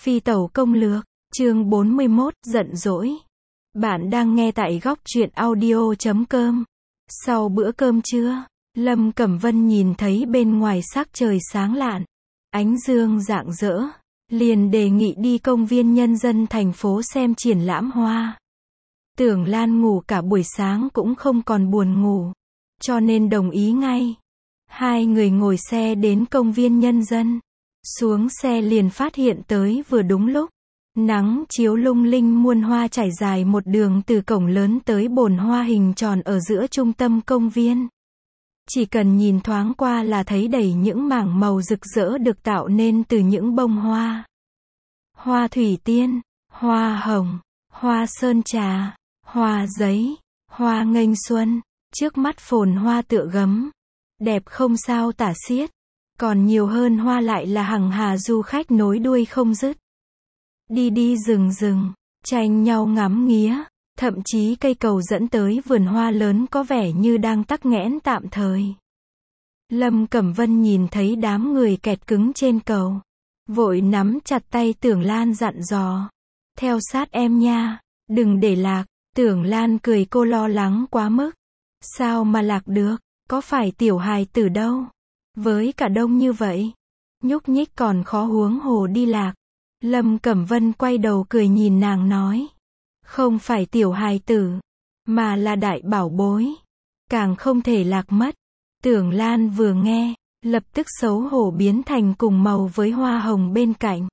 Phi tẩu công lược, chương 41, giận dỗi. Bạn đang nghe tại góc truyện audio.com. Sau bữa cơm trưa, Lâm Cẩm Vân nhìn thấy bên ngoài sắc trời sáng lạn, ánh dương rạng rỡ, liền đề nghị đi công viên nhân dân thành phố xem triển lãm hoa. Tưởng Lan ngủ cả buổi sáng cũng không còn buồn ngủ, cho nên đồng ý ngay. Hai người ngồi xe đến công viên nhân dân. Xuống xe liền phát hiện tới vừa đúng lúc. Nắng chiếu lung linh muôn hoa trải dài một đường từ cổng lớn tới bồn hoa hình tròn ở giữa trung tâm công viên. Chỉ cần nhìn thoáng qua là thấy đầy những mảng màu rực rỡ được tạo nên từ những bông hoa. Hoa thủy tiên, hoa hồng, hoa sơn trà, hoa giấy, hoa nghênh xuân, trước mắt phồn hoa tựa gấm. Đẹp không sao tả xiết. Còn nhiều hơn hoa lại là hằng hà du khách nối đuôi không dứt. Đi đi rừng rừng, tranh nhau ngắm nghía, thậm chí cây cầu dẫn tới vườn hoa lớn có vẻ như đang tắc nghẽn tạm thời. Lâm Cẩm Vân nhìn thấy đám người kẹt cứng trên cầu, vội nắm chặt tay Tưởng Lan dặn dò. Theo sát em nha, đừng để lạc. Tưởng Lan cười cô lo lắng quá mức. Sao mà lạc được, có phải tiểu hài tử đâu. Với cả đông như vậy, nhúc nhích còn khó huống hồ đi lạc. Lâm Cẩm Vân quay đầu cười nhìn nàng nói. Không phải tiểu hài tử, mà là đại bảo bối. Càng không thể lạc mất. Tưởng Lan vừa nghe, lập tức xấu hổ biến thành cùng màu với hoa hồng bên cạnh.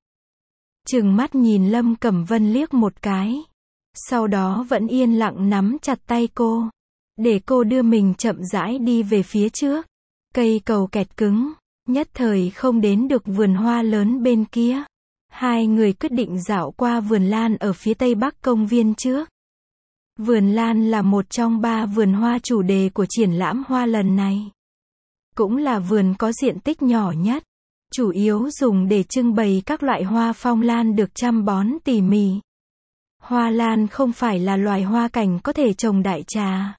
Trừng mắt nhìn Lâm Cẩm Vân liếc một cái. Sau đó vẫn yên lặng nắm chặt tay cô. Để cô đưa mình chậm rãi đi về phía trước. Cây cầu kẹt cứng, nhất thời không đến được vườn hoa lớn bên kia. Hai người quyết định dạo qua vườn lan ở phía tây bắc công viên trước. Vườn lan là một trong 3 vườn hoa chủ đề của triển lãm hoa lần này. Cũng là vườn có diện tích nhỏ nhất, chủ yếu dùng để trưng bày các loại hoa phong lan được chăm bón tỉ mỉ. Hoa lan không phải là loài hoa cảnh có thể trồng đại trà.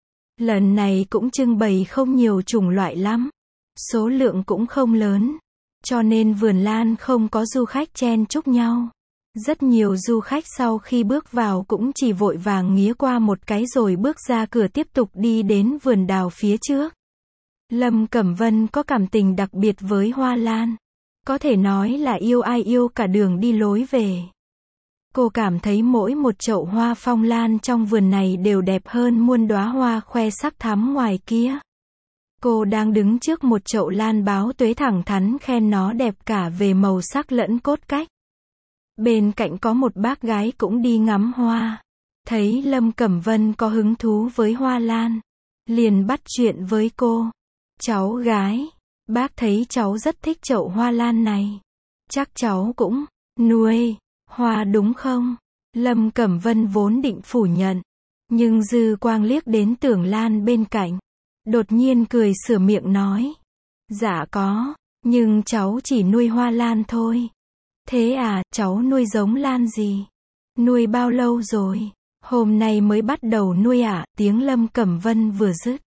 Lần này cũng trưng bày không nhiều chủng loại lắm, số lượng cũng không lớn, cho nên vườn lan không có du khách chen chúc nhau. Rất nhiều du khách sau khi bước vào cũng chỉ vội vàng nghía qua một cái rồi bước ra cửa tiếp tục đi đến vườn đào phía trước. Lâm Cẩm Vân có cảm tình đặc biệt với hoa lan, có thể nói là yêu ai yêu cả đường đi lối về. Cô cảm thấy mỗi một chậu hoa phong lan trong vườn này đều đẹp hơn muôn đóa hoa khoe sắc thắm ngoài kia. Cô đang đứng trước một chậu lan báo tuế thẳng thắn khen nó đẹp cả về màu sắc lẫn cốt cách. Bên cạnh có một bác gái cũng đi ngắm hoa. Thấy Lâm Cẩm Vân có hứng thú với hoa lan, liền bắt chuyện với cô. Cháu gái, bác thấy cháu rất thích chậu hoa lan này. Chắc cháu cũng nuôi hoa đúng không? Lâm Cẩm Vân vốn định phủ nhận, nhưng dư quang liếc đến Tưởng Lan bên cạnh, đột nhiên cười sửa miệng nói. Dạ có, nhưng cháu chỉ nuôi hoa lan thôi. Thế à, cháu nuôi giống lan gì? Nuôi bao lâu rồi? Hôm nay mới bắt đầu nuôi à? Tiếng Lâm Cẩm Vân vừa dứt,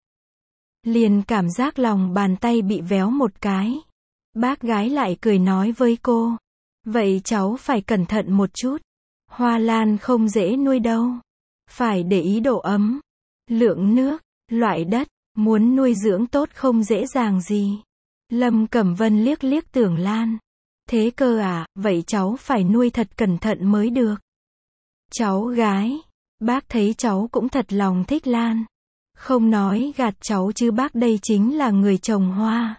liền cảm giác lòng bàn tay bị véo một cái. Bác gái lại cười nói với cô. Vậy cháu phải cẩn thận một chút. Hoa lan không dễ nuôi đâu. Phải để ý độ ấm, lượng nước, loại đất. Muốn nuôi dưỡng tốt không dễ dàng gì. Lâm Cẩm Vân liếc liếc Tưởng Lan. Thế cơ à, vậy cháu phải nuôi thật cẩn thận mới được. Cháu gái, bác thấy cháu cũng thật lòng thích lan. Không nói gạt cháu chứ bác đây chính là người trồng hoa.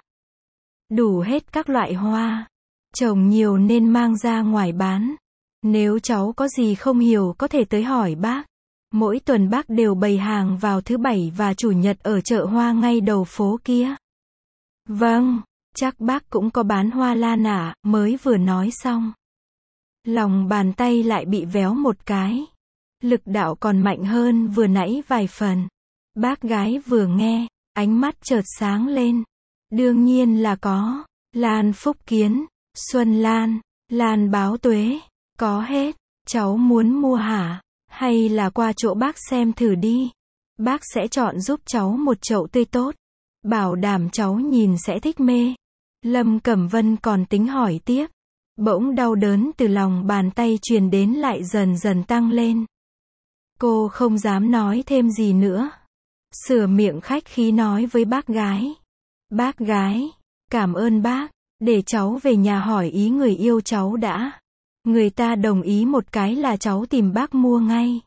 Đủ hết các loại hoa. Trồng nhiều nên mang ra ngoài bán. Nếu cháu có gì không hiểu có thể tới hỏi bác. Mỗi tuần bác đều bày hàng vào thứ Bảy và Chủ nhật ở chợ hoa ngay đầu phố kia. Vâng, chắc bác cũng có bán hoa lan à, mới vừa nói xong. Lòng bàn tay lại bị véo một cái. Lực đạo còn mạnh hơn vừa nãy vài phần. Bác gái vừa nghe, ánh mắt chợt sáng lên. Đương nhiên là có. Lan phúc kiến, xuân lan, lan báo tuế, có hết. Cháu muốn mua hả? Hay là qua chỗ bác xem thử đi. Bác sẽ chọn giúp cháu một chậu tươi tốt. Bảo đảm cháu nhìn sẽ thích mê. Lâm Cẩm Vân còn tính hỏi tiếp. Bỗng đau đớn từ lòng bàn tay truyền đến lại dần dần tăng lên. Cô không dám nói thêm gì nữa. Sửa miệng khách khí nói với bác gái. Bác gái, cảm ơn bác, để cháu về nhà hỏi ý người yêu cháu đã. Người ta đồng ý một cái là cháu tìm bác mua ngay.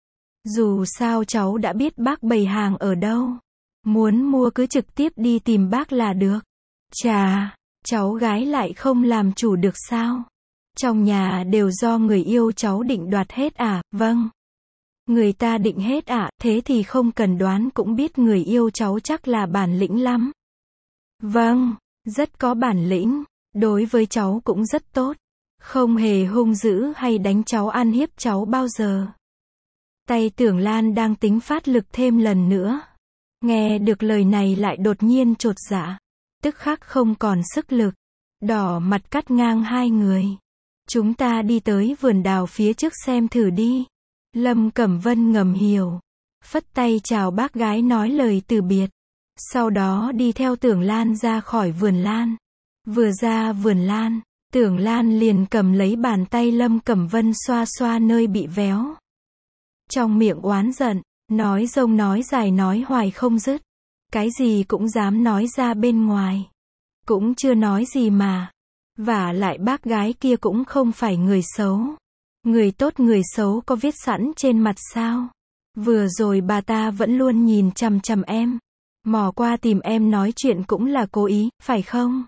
Dù sao cháu đã biết bác bày hàng ở đâu. Muốn mua cứ trực tiếp đi tìm bác là được. Chà, cháu gái lại không làm chủ được sao? Trong nhà đều do người yêu cháu định đoạt hết à? Vâng. Người ta định hết à, thế thì không cần đoán cũng biết người yêu cháu chắc là bản lĩnh lắm. Vâng, rất có bản lĩnh, đối với cháu cũng rất tốt. Không hề hung dữ hay đánh cháu ăn hiếp cháu bao giờ. Tay Tưởng Lan đang tính phát lực thêm lần nữa. Nghe được lời này lại đột nhiên chột dạ. Tức khắc không còn sức lực. Đỏ mặt cắt ngang hai người. Chúng ta đi tới vườn đào phía trước xem thử đi. Lâm Cẩm Vân ngầm hiểu. Phất tay chào bác gái nói lời từ biệt. Sau đó đi theo Tưởng Lan ra khỏi vườn lan. Vừa ra vườn lan, Tưởng Lan liền cầm lấy bàn tay Lâm Cẩm Vân xoa xoa nơi bị véo. Trong miệng oán giận, nói dông nói dài nói hoài không dứt. Cái gì cũng dám nói ra bên ngoài. Cũng chưa nói gì mà. Vả lại bác gái kia cũng không phải người xấu. Người tốt người xấu có viết sẵn trên mặt sao? Vừa rồi bà ta vẫn luôn nhìn chằm chằm em. Mò qua tìm em nói chuyện cũng là cố ý, phải không?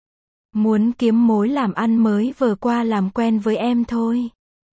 Muốn kiếm mối làm ăn mới vừa qua làm quen với em thôi.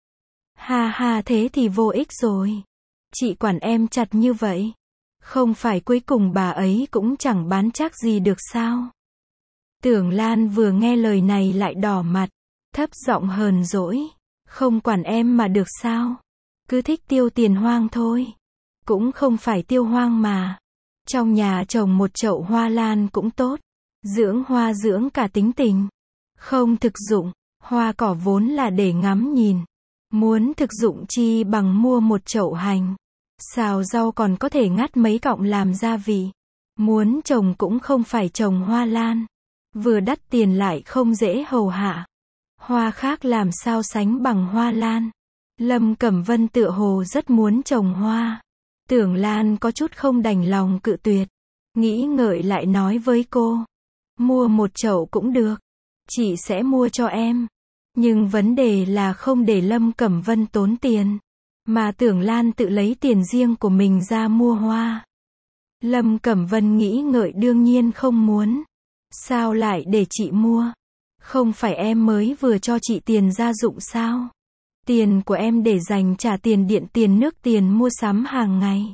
Ha ha, thế thì vô ích rồi. Chị quản em chặt như vậy. Không phải cuối cùng bà ấy cũng chẳng bán chắc gì được sao? Tưởng Lan vừa nghe lời này lại đỏ mặt, thấp giọng hờn dỗi. Không quản em mà được sao? Cứ thích tiêu tiền hoang thôi. Cũng không phải tiêu hoang mà. Trong nhà trồng một chậu hoa lan cũng tốt. Dưỡng hoa dưỡng cả tính tình. Không thực dụng, hoa cỏ vốn là để ngắm nhìn. Muốn thực dụng chi bằng mua một chậu hành. Xào rau còn có thể ngắt mấy cọng làm gia vị. Muốn trồng cũng không phải trồng hoa lan. Vừa đắt tiền lại không dễ hầu hạ. Hoa khác làm sao sánh bằng hoa lan. Lâm Cẩm Vân tựa hồ rất muốn trồng hoa. Tưởng Lan có chút không đành lòng cự tuyệt. Nghĩ ngợi lại nói với cô. Mua một chậu cũng được. Chị sẽ mua cho em. Nhưng vấn đề là không để Lâm Cẩm Vân tốn tiền. Mà Tưởng Lan tự lấy tiền riêng của mình ra mua hoa. Lâm Cẩm Vân nghĩ ngợi đương nhiên không muốn. Sao lại để chị mua? Không phải em mới vừa cho chị tiền gia dụng sao? Tiền của em để dành trả tiền điện tiền nước tiền mua sắm hàng ngày.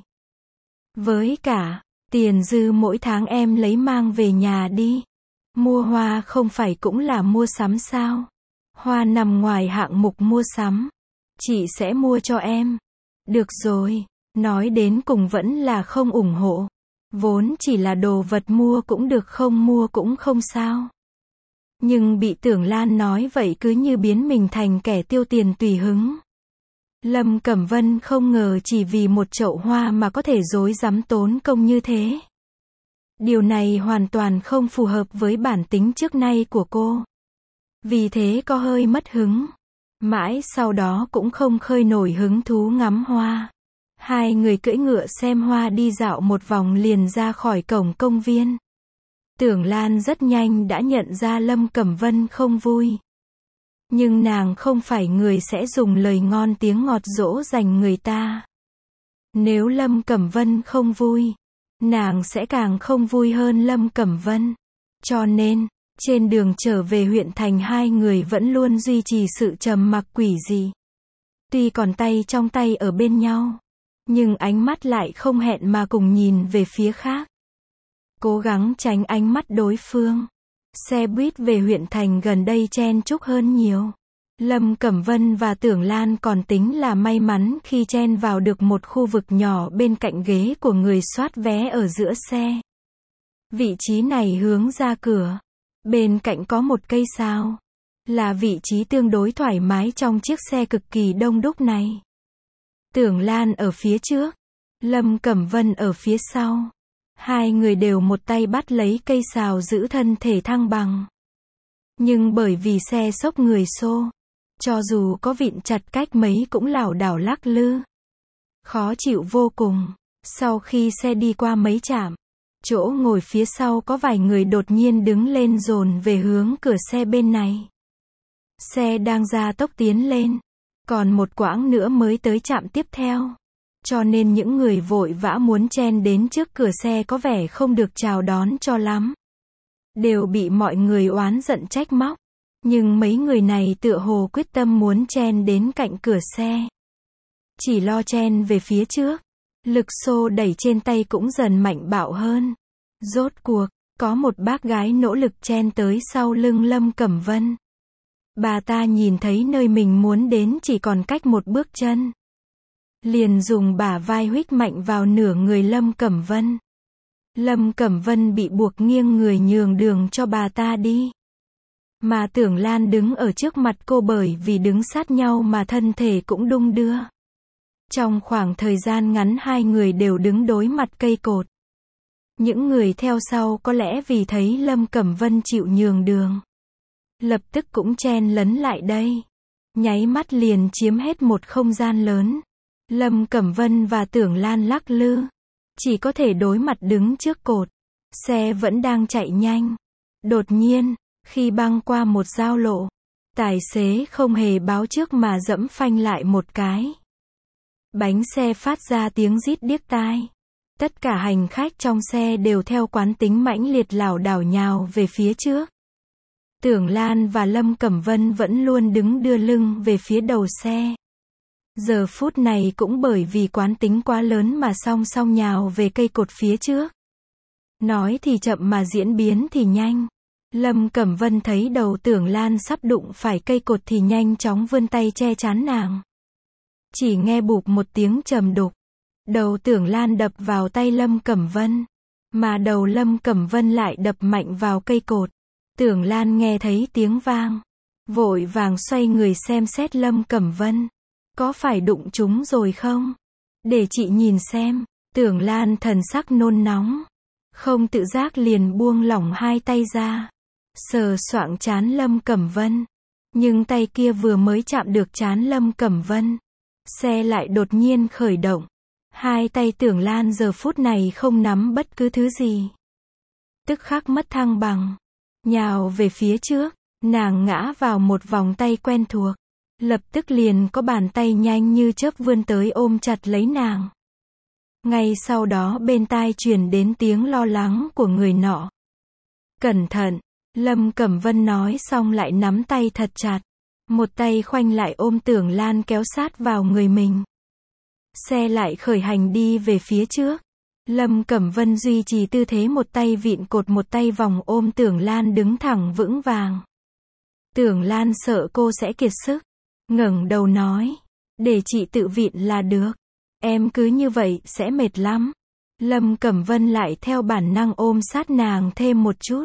Với cả, tiền dư mỗi tháng em lấy mang về nhà đi. Mua hoa không phải cũng là mua sắm sao? Hoa nằm ngoài hạng mục mua sắm. Chị sẽ mua cho em. Được rồi, nói đến cùng vẫn là không ủng hộ. Vốn chỉ là đồ vật mua cũng được không mua cũng không sao. Nhưng bị Tưởng Lan nói vậy cứ như biến mình thành kẻ tiêu tiền tùy hứng. Lâm Cẩm Vân không ngờ chỉ vì một chậu hoa mà có thể rối rắm tốn công như thế. Điều này hoàn toàn không phù hợp với bản tính trước nay của cô. Vì thế có hơi mất hứng. Mãi sau đó cũng không khơi nổi hứng thú ngắm hoa. Hai người cưỡi ngựa xem hoa đi dạo một vòng liền ra khỏi cổng công viên. Tưởng Lan rất nhanh đã nhận ra Lâm Cẩm Vân không vui. Nhưng nàng không phải người sẽ dùng lời ngon tiếng ngọt dỗ dành người ta. Nếu Lâm Cẩm Vân không vui, nàng sẽ càng không vui hơn Lâm Cẩm Vân. Cho nên, trên đường trở về huyện thành hai người vẫn luôn duy trì sự trầm mặc quỷ dị. Tuy còn tay trong tay ở bên nhau, nhưng ánh mắt lại không hẹn mà cùng nhìn về phía khác. Cố gắng tránh ánh mắt đối phương. Xe buýt về huyện thành gần đây chen chúc hơn nhiều. Lâm Cẩm Vân và Tưởng Lan còn tính là may mắn khi chen vào được một khu vực nhỏ bên cạnh ghế của người soát vé ở giữa xe. Vị trí này hướng ra cửa. Bên cạnh có một cây sao. Là vị trí tương đối thoải mái trong chiếc xe cực kỳ đông đúc này. Tưởng Lan ở phía trước. Lâm Cẩm Vân ở phía sau. Hai người đều một tay bắt lấy cây sào giữ thân thể thăng bằng. Nhưng bởi vì xe xốc người xô, cho dù có vịn chặt cách mấy cũng lảo đảo lắc lư. Khó chịu vô cùng. Sau khi xe đi qua mấy trạm, chỗ ngồi phía sau có vài người đột nhiên đứng lên dồn về hướng cửa xe bên này. Xe đang gia tốc tiến lên. Còn một quãng nữa mới tới trạm tiếp theo. Cho nên những người vội vã muốn chen đến trước cửa xe có vẻ không được chào đón cho lắm. Đều bị mọi người oán giận trách móc. Nhưng mấy người này tựa hồ quyết tâm muốn chen đến cạnh cửa xe. Chỉ lo chen về phía trước. Lực xô đẩy trên tay cũng dần mạnh bạo hơn. Rốt cuộc, có một bác gái nỗ lực chen tới sau lưng Lâm Cẩm Vân. Bà ta nhìn thấy nơi mình muốn đến chỉ còn cách một bước chân. Liền dùng bả vai huých mạnh vào nửa người Lâm Cẩm Vân. Lâm Cẩm Vân bị buộc nghiêng người nhường đường cho bà ta đi. Mà Tưởng Lan đứng ở trước mặt cô bởi vì đứng sát nhau mà thân thể cũng đung đưa. Trong khoảng thời gian ngắn hai người đều đứng đối mặt cây cột. Những người theo sau có lẽ vì thấy Lâm Cẩm Vân chịu nhường đường, lập tức cũng chen lấn lại đây. Nháy mắt liền chiếm hết một không gian lớn. Lâm Cẩm Vân và Tưởng Lan lắc lư. Chỉ có thể đối mặt đứng trước cột. Xe vẫn đang chạy nhanh. Đột nhiên, khi băng qua một giao lộ, tài xế không hề báo trước mà giẫm phanh lại một cái. Bánh xe phát ra tiếng rít điếc tai. Tất cả hành khách trong xe đều theo quán tính mãnh liệt lảo đảo nhào về phía trước. Tưởng Lan và Lâm Cẩm Vân vẫn luôn đứng đưa lưng về phía đầu xe. Giờ phút này cũng bởi vì quán tính quá lớn mà song song nhào về cây cột phía trước. Nói thì chậm mà diễn biến thì nhanh. Lâm Cẩm Vân thấy đầu Tưởng Lan sắp đụng phải cây cột thì nhanh chóng vươn tay che chắn nàng. Chỉ nghe bụp một tiếng trầm đục. Đầu Tưởng Lan đập vào tay Lâm Cẩm Vân. Mà đầu Lâm Cẩm Vân lại đập mạnh vào cây cột. Tưởng Lan nghe thấy tiếng vang. Vội vàng xoay người xem xét Lâm Cẩm Vân. Có phải đụng chúng rồi không? Để chị nhìn xem. Tưởng Lan thần sắc nôn nóng. Không tự giác liền buông lỏng hai tay ra. Sờ soạng trán Lâm Cẩm Vân. Nhưng tay kia vừa mới chạm được trán Lâm Cẩm Vân. Xe lại đột nhiên khởi động. Hai tay Tưởng Lan giờ phút này không nắm bất cứ thứ gì. Tức khắc mất thăng bằng. Nhào về phía trước. Nàng ngã vào một vòng tay quen thuộc. Lập tức liền có bàn tay nhanh như chớp vươn tới ôm chặt lấy nàng. Ngay sau đó bên tai truyền đến tiếng lo lắng của người nọ. Cẩn thận, Lâm Cẩm Vân nói xong lại nắm tay thật chặt. Một tay khoanh lại ôm Tưởng Lan kéo sát vào người mình. Xe lại khởi hành đi về phía trước. Lâm Cẩm Vân duy trì tư thế một tay vịn cột một tay vòng ôm Tưởng Lan đứng thẳng vững vàng. Tưởng Lan sợ cô sẽ kiệt sức. Ngẩng đầu nói. Để chị tự vịn là được. Em cứ như vậy sẽ mệt lắm. Lâm Cẩm Vân lại theo bản năng ôm sát nàng thêm một chút.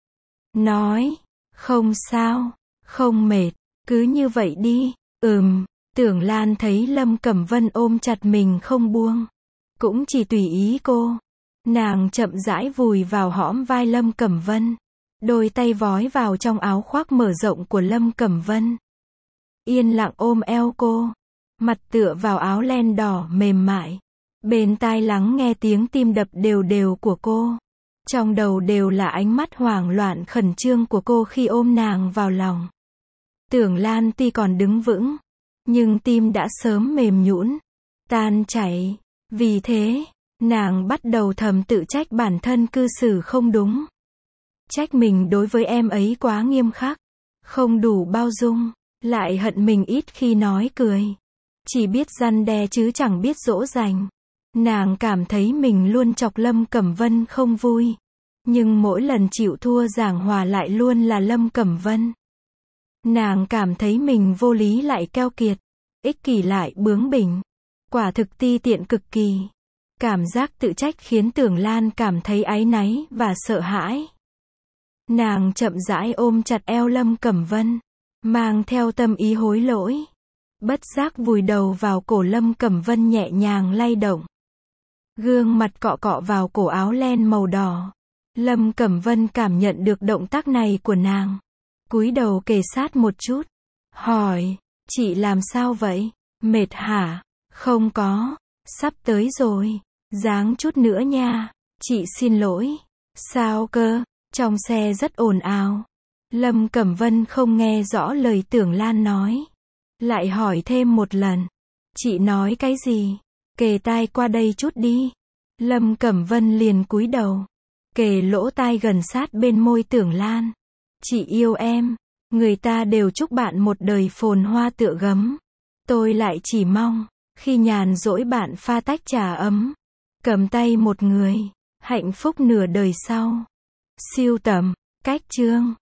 Nói. Không sao. Không mệt. Cứ như vậy đi. Tưởng Lan thấy Lâm Cẩm Vân ôm chặt mình không buông. Cũng chỉ tùy ý cô. Nàng chậm rãi vùi vào hõm vai Lâm Cẩm Vân. Đôi tay vói vào trong áo khoác mở rộng của Lâm Cẩm Vân. Yên lặng ôm eo cô. Mặt tựa vào áo len đỏ mềm mại. Bên tai lắng nghe tiếng tim đập đều đều của cô. Trong đầu đều là ánh mắt hoảng loạn khẩn trương của cô khi ôm nàng vào lòng. Tưởng Lan tuy còn đứng vững, nhưng tim đã sớm mềm nhũn, tan chảy. Vì thế, nàng bắt đầu thầm tự trách bản thân cư xử không đúng. Trách mình đối với em ấy quá nghiêm khắc, không đủ bao dung, lại hận mình ít khi nói cười. Chỉ biết răn đe chứ chẳng biết dỗ dành. Nàng cảm thấy mình luôn chọc Lâm Cẩm Vân không vui. Nhưng mỗi lần chịu thua giảng hòa lại luôn là Lâm Cẩm Vân. Nàng cảm thấy mình vô lý lại keo kiệt, ích kỷ lại bướng bỉnh. Quả thực ti tiện cực kỳ. Cảm giác tự trách khiến Tưởng Lan cảm thấy áy náy và sợ hãi. Nàng chậm rãi ôm chặt eo Lâm Cẩm Vân, mang theo tâm ý hối lỗi. Bất giác vùi đầu vào cổ Lâm Cẩm Vân nhẹ nhàng lay động. Gương mặt cọ cọ vào cổ áo len màu đỏ. Lâm Cẩm Vân cảm nhận được động tác này của nàng. cúi đầu kề sát một chút. Hỏi, chị làm sao vậy? Mệt hả? Không có. Sắp tới rồi. Ráng chút nữa nha. Chị xin lỗi. Sao cơ? Trong xe rất ồn ào. Lâm Cẩm Vân không nghe rõ lời Tưởng Lan nói. Lại hỏi thêm một lần. Chị nói cái gì? Kề tai qua đây chút đi. Lâm Cẩm Vân liền cúi đầu. Kề lỗ tai gần sát bên môi Tưởng Lan. Chị yêu em. Người ta đều chúc bạn một đời phồn hoa tựa gấm. Tôi lại chỉ mong, khi nhàn rỗi bạn pha tách trà ấm. Cầm tay một người. Hạnh phúc nửa đời sau. Sưu tầm. Cách chương.